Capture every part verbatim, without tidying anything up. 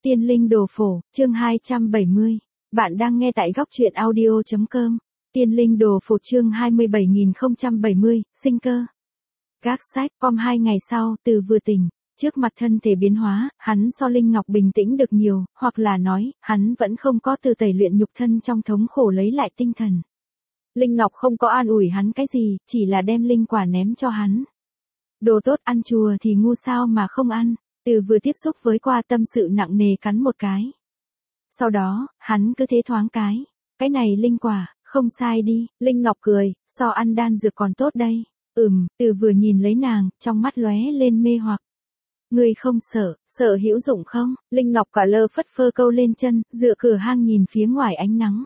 Tiên linh đồ phổ, chương hai trăm bảy mươi. Bạn đang nghe tại góc truyện audio chấm com. Tiên linh đồ phổ chương hai mươi bảy nghìn không trăm bảy mươi, sinh cơ. Các sách, com hai ngày sau, từ vừa tỉnh. Trước mặt thân thể biến hóa, hắn so Linh Ngọc bình tĩnh được nhiều, hoặc là nói, hắn vẫn không có từ tẩy luyện nhục thân trong thống khổ lấy lại tinh thần. Linh Ngọc không có an ủi hắn cái gì, chỉ là đem linh quả ném cho hắn. Đồ tốt ăn chùa thì ngu sao mà không ăn. Từ vừa tiếp xúc với qua tâm sự nặng nề cắn một cái. Sau đó, hắn cứ thế thoáng cái. Cái này linh quả, không sai đi. Linh Ngọc cười, so ăn đan dược còn tốt đây. Ừm, từ vừa nhìn lấy nàng, trong mắt lóe lên mê hoặc. Ngươi không sợ, sợ hữu dụng không? Linh Ngọc cả lơ phất phơ câu lên chân, dựa cửa hang nhìn phía ngoài ánh nắng.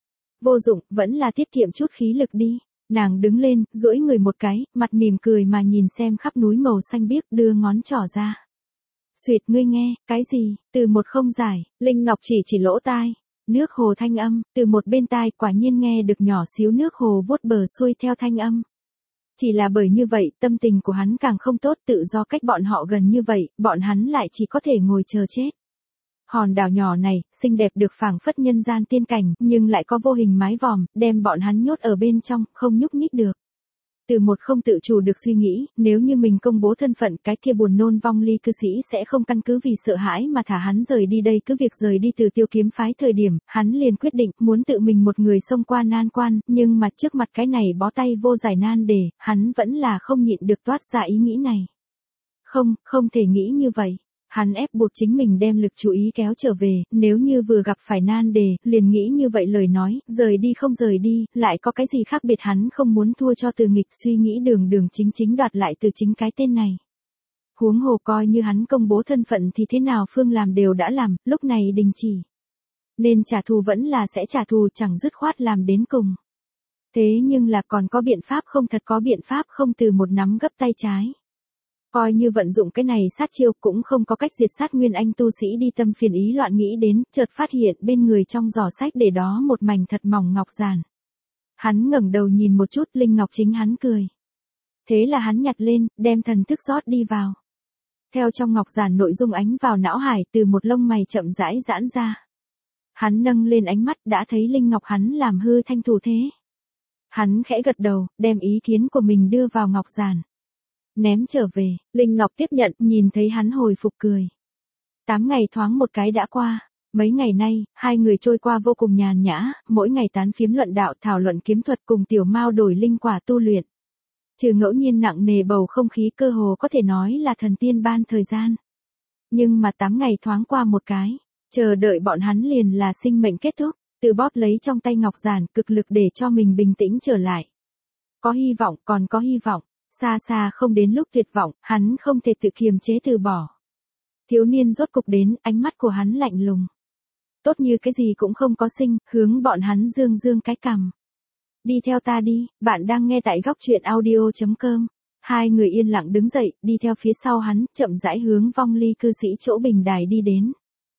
Vô dụng, vẫn là tiết kiệm chút khí lực đi. Nàng đứng lên, duỗi người một cái, mặt mỉm cười mà nhìn xem khắp núi màu xanh biếc, đưa ngón trỏ ra. Xuyệt, ngươi nghe, cái gì? Từ một không giải, Linh Ngọc chỉ chỉ lỗ tai. Nước hồ thanh âm, từ một bên tai quả nhiên nghe được nhỏ xíu nước hồ vuốt bờ xuôi theo thanh âm. Chỉ là bởi như vậy, tâm tình của hắn càng không tốt, tự do cách bọn họ gần như vậy, bọn hắn lại chỉ có thể ngồi chờ chết. Hòn đảo nhỏ này, xinh đẹp được phảng phất nhân gian tiên cảnh, nhưng lại có vô hình mái vòm, đem bọn hắn nhốt ở bên trong, không nhúc nhích được. Từ một không tự chủ được suy nghĩ, nếu như mình công bố thân phận, cái kia buồn nôn vong ly cư sĩ sẽ không căn cứ vì sợ hãi mà thả hắn rời đi đây. Cứ việc rời đi từ Tiêu Kiếm phái thời điểm, hắn liền quyết định muốn tự mình một người xông qua nan quan, nhưng mà trước mặt cái này bó tay vô giải nan đề, hắn vẫn là không nhịn được toát ra ý nghĩ này. Không, không thể nghĩ như vậy. Hắn ép buộc chính mình đem lực chú ý kéo trở về, nếu như vừa gặp phải nan đề, liền nghĩ như vậy lời nói, rời đi không rời đi, lại có cái gì khác biệt. Hắn không muốn thua cho Từ Nghịch, suy nghĩ đường đường chính chính đoạt lại từ chính cái tên này. Huống hồ coi như hắn công bố thân phận thì thế nào Phương làm đều đã làm, lúc này đình chỉ. Nên trả thù vẫn là sẽ trả thù, chẳng dứt khoát làm đến cùng. Thế nhưng là còn có biện pháp không? Thật có biện pháp không? Từ một nắm gấp tay trái. Coi như vận dụng cái này sát chiêu cũng không có cách diệt sát nguyên anh tu sĩ đi. Tâm phiền ý loạn nghĩ đến, chợt phát hiện bên người trong giỏ sách để đó một mảnh thật mỏng ngọc giản. Hắn ngẩng đầu nhìn một chút, linh ngọc chính hắn cười. Thế là hắn nhặt lên, đem thần thức rót đi vào. Theo trong ngọc giản nội dung ánh vào não hải, từ một lông mày chậm rãi giãn ra. Hắn nâng lên ánh mắt, đã thấy linh ngọc hắn làm hư thanh thủ thế. Hắn khẽ gật đầu, đem ý kiến của mình đưa vào ngọc giản. Ném trở về, Linh Ngọc tiếp nhận, nhìn thấy hắn hồi phục cười. Tám ngày thoáng một cái đã qua, mấy ngày nay, hai người trôi qua vô cùng nhàn nhã, mỗi ngày tán phiếm luận đạo, thảo luận kiếm thuật, cùng Tiểu Mao đổi linh quả tu luyện. Trừ ngẫu nhiên nặng nề bầu không khí, cơ hồ có thể nói là thần tiên ban thời gian. Nhưng mà tám ngày thoáng qua một cái, chờ đợi bọn hắn liền là sinh mệnh kết thúc. Từ bóp lấy trong tay ngọc giản, cực lực để cho mình bình tĩnh trở lại. Có hy vọng, còn có hy vọng. Xa xa không đến lúc tuyệt vọng, hắn không thể tự kiềm chế từ bỏ. Thiếu niên rốt cục đến, ánh mắt của hắn lạnh lùng. Tốt như cái gì cũng không có sinh, hướng bọn hắn dương dương cái cằm. Đi theo ta đi, bạn đang nghe tại góc truyện audio chấm com. Hai người yên lặng đứng dậy, đi theo phía sau hắn, chậm rãi hướng vong ly cư sĩ chỗ bình đài đi đến.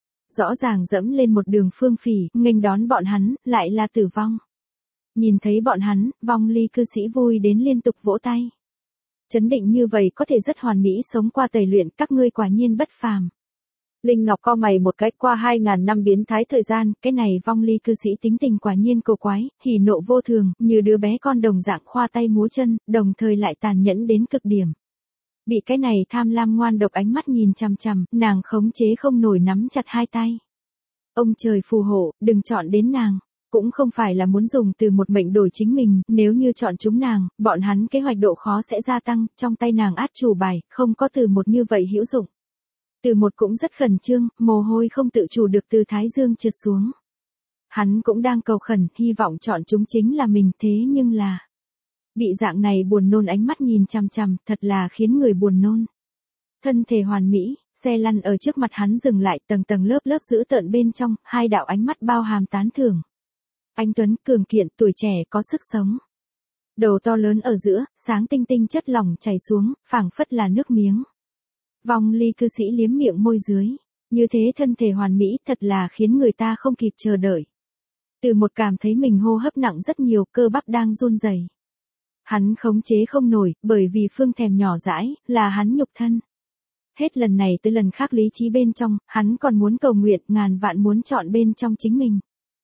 Rõ ràng dẫm lên một đường phương phỉ, nghênh đón bọn hắn, lại là Tử Vong. Nhìn thấy bọn hắn, vong ly cư sĩ vui đến liên tục vỗ tay. Chấn định như vậy có thể rất hoàn mỹ sống qua tẩy luyện, các ngươi quả nhiên bất phàm. Linh Ngọc co mày một cái, qua hai ngàn năm biến thái thời gian, cái này vong ly cư sĩ tính tình quả nhiên cổ quái, hỉ nộ vô thường, như đứa bé con đồng dạng khoa tay múa chân, đồng thời lại tàn nhẫn đến cực điểm. Bị cái này tham lam ngoan độc ánh mắt nhìn chằm chằm, nàng khống chế không nổi nắm chặt hai tay. Ông trời phù hộ, đừng chọn đến nàng. Cũng không phải là muốn dùng từ một mệnh đổi chính mình, nếu như chọn chúng nàng, bọn hắn kế hoạch độ khó sẽ gia tăng, trong tay nàng át chủ bài, không có từ một như vậy hữu dụng. Từ một cũng rất khẩn trương, mồ hôi không tự chủ được từ thái dương trượt xuống. Hắn cũng đang cầu khẩn, hy vọng chọn chúng chính là mình, thế nhưng là... Bị dạng này buồn nôn ánh mắt nhìn chằm chằm, thật là khiến người buồn nôn. Thân thể hoàn mỹ, xe lăn ở trước mặt hắn dừng lại, tầng tầng lớp lớp dữ tợn bên trong, hai đạo ánh mắt bao hàm tán thưởng. Anh tuấn, cường kiện, tuổi trẻ, có sức sống. Đầu to lớn ở giữa, sáng tinh tinh chất lỏng chảy xuống, phảng phất là nước miếng. Vong ly cư sĩ liếm miệng môi dưới. Như thế thân thể hoàn mỹ, thật là khiến người ta không kịp chờ đợi. Từ một cảm thấy mình hô hấp nặng rất nhiều, cơ bắp đang run rẩy. Hắn khống chế không nổi, bởi vì phương thèm nhỏ dãi, là hắn nhục thân. Hết lần này tới lần khác lý trí bên trong, hắn còn muốn cầu nguyện, ngàn vạn muốn chọn bên trong chính mình.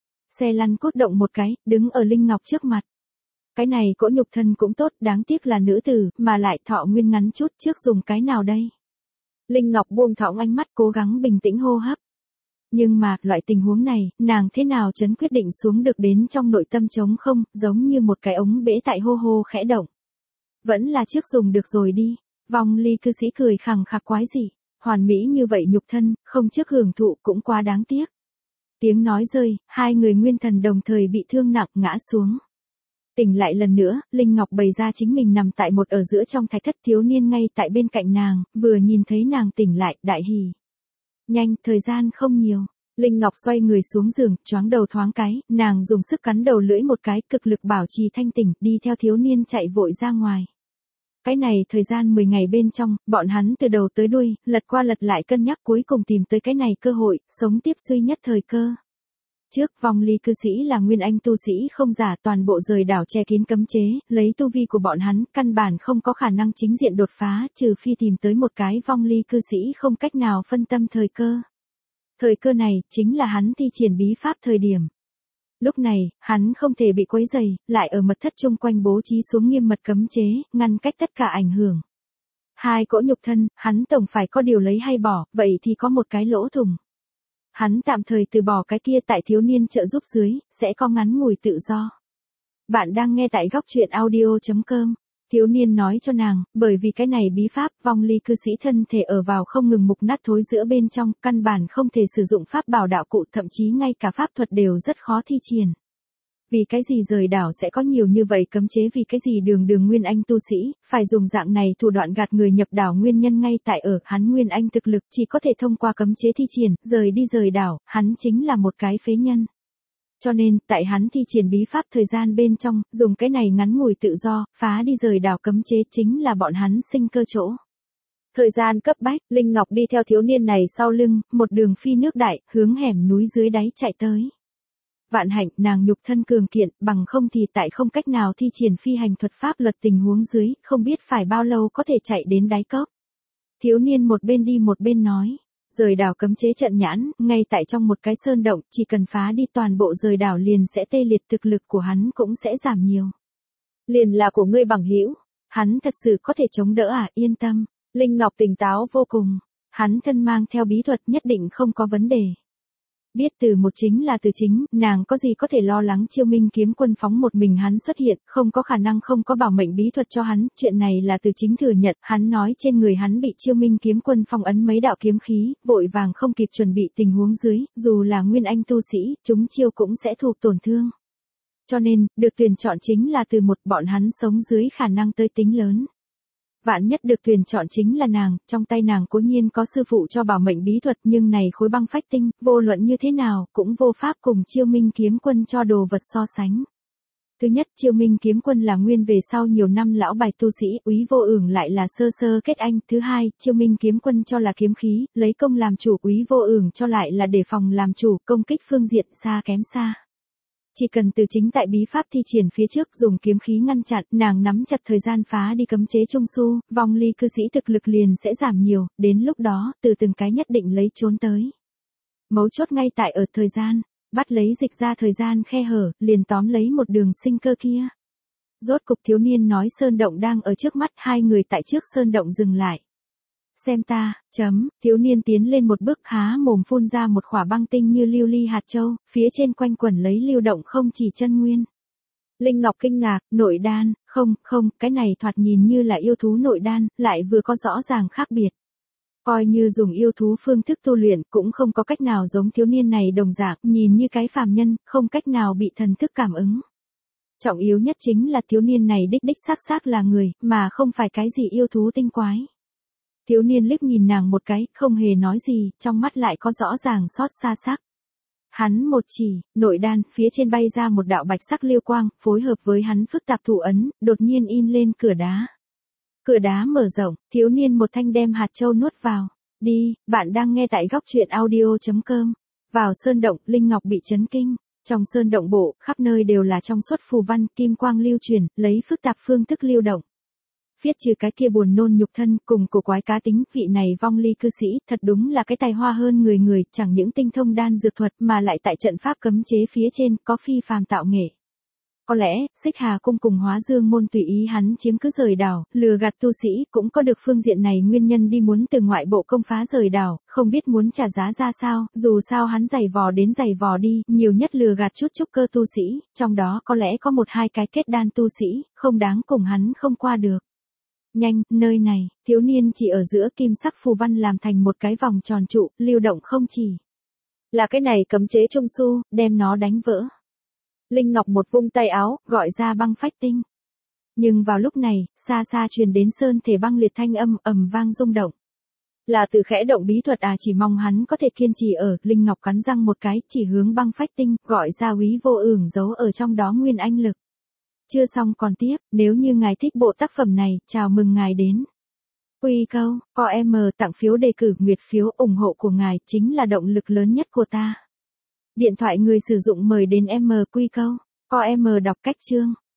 Xe lăn cốt động một cái, đứng ở Linh Ngọc trước mặt. Cái này cỗ nhục thân cũng tốt, đáng tiếc là nữ tử, mà lại thọ nguyên ngắn chút, trước dùng cái nào đây? Linh Ngọc buông thõng ánh mắt, cố gắng bình tĩnh hô hấp. Nhưng mà, loại tình huống này, nàng thế nào chấn quyết định xuống được đến trong nội tâm trống không, giống như một cái ống bể tại hô hô khẽ động. Vẫn là trước dùng được rồi đi. Vong ly cư sĩ cười khằng khặc quái dị. Hoàn mỹ như vậy nhục thân, không trước hưởng thụ cũng quá đáng tiếc. Tiếng nói rơi, hai người nguyên thần đồng thời bị thương nặng ngã xuống. Tỉnh lại lần nữa, Linh Ngọc bày ra chính mình nằm tại một ở giữa trong thạch thất, thiếu niên ngay tại bên cạnh nàng, vừa nhìn thấy nàng tỉnh lại, đại hỉ. Nhanh, thời gian không nhiều. Linh Ngọc xoay người xuống giường, choáng đầu thoáng cái, nàng dùng sức cắn đầu lưỡi một cái, cực lực bảo trì thanh tỉnh, đi theo thiếu niên chạy vội ra ngoài. Cái này thời gian mười ngày bên trong, bọn hắn từ đầu tới đuôi, lật qua lật lại cân nhắc cuối cùng tìm tới cái này cơ hội, sống tiếp duy nhất thời cơ. Trước vong ly cư sĩ là nguyên anh tu sĩ không giả, toàn bộ rời đảo che kín cấm chế, lấy tu vi của bọn hắn, căn bản không có khả năng chính diện đột phá, trừ phi tìm tới một cái vong ly cư sĩ không cách nào phân tâm thời cơ. Thời cơ này, chính là hắn thi triển bí pháp thời điểm. Lúc này, hắn không thể bị quấy rầy, lại ở mật thất chung quanh bố trí xuống nghiêm mật cấm chế, ngăn cách tất cả ảnh hưởng. Hai cỗ nhục thân, hắn tổng phải có điều lấy hay bỏ, vậy thì có một cái lỗ thủng. Hắn tạm thời từ bỏ cái kia, tại thiếu niên trợ giúp dưới, sẽ có ngắn ngủi tự do. Bạn đang nghe tại góc truyện audio chấm com. Thiếu niên nói cho nàng, bởi vì cái này bí pháp, vong ly cư sĩ thân thể ở vào không ngừng mục nát thối giữa bên trong, căn bản không thể sử dụng pháp bảo đạo cụ, thậm chí ngay cả pháp thuật đều rất khó thi triển. Vì cái gì rời đảo sẽ có nhiều như vậy cấm chế, vì cái gì đường đường nguyên anh tu sĩ, phải dùng dạng này thủ đoạn gạt người nhập đảo, nguyên nhân ngay tại ở, hắn nguyên anh thực lực chỉ có thể thông qua cấm chế thi triển, rời đi rời đảo, hắn chính là một cái phế nhân. Cho nên, tại hắn thi triển bí pháp thời gian bên trong, dùng cái này ngắn ngủi tự do, phá đi rời đảo cấm chế chính là bọn hắn sinh cơ chỗ. Thời gian cấp bách, Linh Ngọc đi theo thiếu niên này sau lưng, một đường phi nước đại, hướng hẻm núi dưới đáy chạy tới. Vạn hạnh, nàng nhục thân cường kiện, bằng không thì tại không cách nào thi triển phi hành thuật pháp luật tình huống dưới, không biết phải bao lâu có thể chạy đến đáy cốc. Thiếu niên một bên đi một bên nói. Rời đảo cấm chế trận nhãn, ngay tại trong một cái sơn động, chỉ cần phá đi toàn bộ rời đảo liền sẽ tê liệt, thực lực của hắn cũng sẽ giảm nhiều. Liền là của ngươi bằng hữu, hắn thật sự có thể chống đỡ à, yên tâm. Linh Ngọc tỉnh táo vô cùng, hắn thân mang theo bí thuật nhất định không có vấn đề. Biết từ một chính là từ chính, nàng có gì có thể lo lắng, Chiêu Minh kiếm quân phóng một mình hắn xuất hiện, không có khả năng không có bảo mệnh bí thuật cho hắn, chuyện này là từ chính thừa nhận, hắn nói trên người hắn bị Chiêu Minh kiếm quân phong ấn mấy đạo kiếm khí, vội vàng không kịp chuẩn bị tình huống dưới, dù là nguyên anh tu sĩ, chúng chiêu cũng sẽ thụ tổn thương. Cho nên, được tuyển chọn chính là từ một, bọn hắn sống dưới khả năng tới tính lớn. Vạn nhất được tuyển chọn chính là nàng, trong tay nàng cố nhiên có sư phụ cho bảo mệnh bí thuật, nhưng này khối băng phách tinh, vô luận như thế nào, cũng vô pháp cùng Chiêu Minh kiếm quân cho đồ vật so sánh. Thứ nhất, Chiêu Minh kiếm quân là nguyên về sau nhiều năm lão bài tu sĩ, Úy Vô Ưởng lại là sơ sơ kết anh. Thứ hai, Chiêu Minh kiếm quân cho là kiếm khí, lấy công làm chủ, Úy Vô Ưởng cho lại là để phòng làm chủ, công kích phương diện xa kém xa. Chỉ cần từ chính tại bí pháp thi triển phía trước dùng kiếm khí ngăn chặn, nàng nắm chặt thời gian phá đi cấm chế trung su, vong ly cư sĩ thực lực liền sẽ giảm nhiều, đến lúc đó, từ từng cái nhất định lấy trốn tới. Mấu chốt ngay tại ở thời gian, bắt lấy dịch ra thời gian khe hở, liền tóm lấy một đường sinh cơ kia. Rốt cục thiếu niên nói sơn động đang ở trước mắt, hai người tại trước sơn động dừng lại. Xem ta, chấm, thiếu niên tiến lên một bước, há mồm phun ra một khỏa băng tinh như lưu ly hạt châu, phía trên quanh quẩn lấy lưu động không chỉ chân nguyên. Linh Ngọc kinh ngạc, nội đan, không, không, cái này thoạt nhìn như là yêu thú nội đan, lại vừa có rõ ràng khác biệt. Coi như dùng yêu thú phương thức tu luyện, cũng không có cách nào giống thiếu niên này đồng dạng, nhìn như cái phàm nhân, không cách nào bị thần thức cảm ứng. Trọng yếu nhất chính là thiếu niên này đích đích xác xác là người, mà không phải cái gì yêu thú tinh quái. Thiếu niên liếc nhìn nàng một cái, không hề nói gì, trong mắt lại có rõ ràng xót xa sắc. Hắn một chỉ, nội đan, phía trên bay ra một đạo bạch sắc liêu quang, phối hợp với hắn phức tạp thủ ấn, đột nhiên in lên cửa đá. Cửa đá mở rộng, thiếu niên một thanh đem hạt châu nuốt vào. Đi, bạn đang nghe tại góc truyện audio chấm com. Vào sơn động, Linh Ngọc bị chấn kinh. Trong sơn động bộ, khắp nơi đều là trong suốt phù văn, kim quang lưu truyền, lấy phức tạp phương thức lưu động. Viết trừ cái kia buồn nôn nhục thân cùng cổ quái cá tính, vị này vong ly cư sĩ, thật đúng là cái tài hoa hơn người người, chẳng những tinh thông đan dược thuật mà lại tại trận pháp cấm chế phía trên có phi phàm tạo nghệ. Có lẽ, Xích Hà cung cùng Hóa Dương môn tùy ý hắn chiếm cứ rời đảo, lừa gạt tu sĩ, cũng có được phương diện này nguyên nhân đi muốn từ ngoại bộ công phá rời đảo, không biết muốn trả giá ra sao, dù sao hắn giày vò đến giày vò đi, nhiều nhất lừa gạt chút trúc cơ tu sĩ, trong đó có lẽ có một hai cái kết đan tu sĩ, không đáng cùng hắn không qua được. Nhanh, nơi này, thiếu niên chỉ ở giữa kim sắc phù văn làm thành một cái vòng tròn trụ, lưu động không chỉ là cái này cấm chế trung su, đem nó đánh vỡ. Linh Ngọc một vung tay áo, gọi ra băng phách tinh. Nhưng vào lúc này, xa xa truyền đến sơn thể băng liệt thanh âm ầm vang rung động. Là từ khẽ động bí thuật à, chỉ mong hắn có thể kiên trì ở, Linh Ngọc cắn răng một cái, chỉ hướng băng phách tinh, gọi ra úy vô ưởng giấu ở trong đó nguyên anh lực. Chưa xong còn tiếp, nếu như ngài thích bộ tác phẩm này, chào mừng ngài đến. Quy câu, có em tặng phiếu đề cử, nguyệt phiếu ủng hộ của ngài chính là động lực lớn nhất của ta. Điện thoại người sử dụng mời đến em quy câu, có em đọc cách chương.